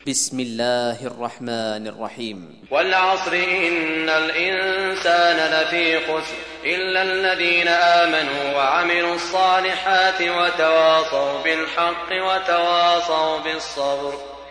بسم الله الرحمن الرحيم. والعصر إن الإنسان لفي خسر إلا الذين آمنوا وعملوا الصالحات وتواصوا بالحق وتواصوا بالصبر.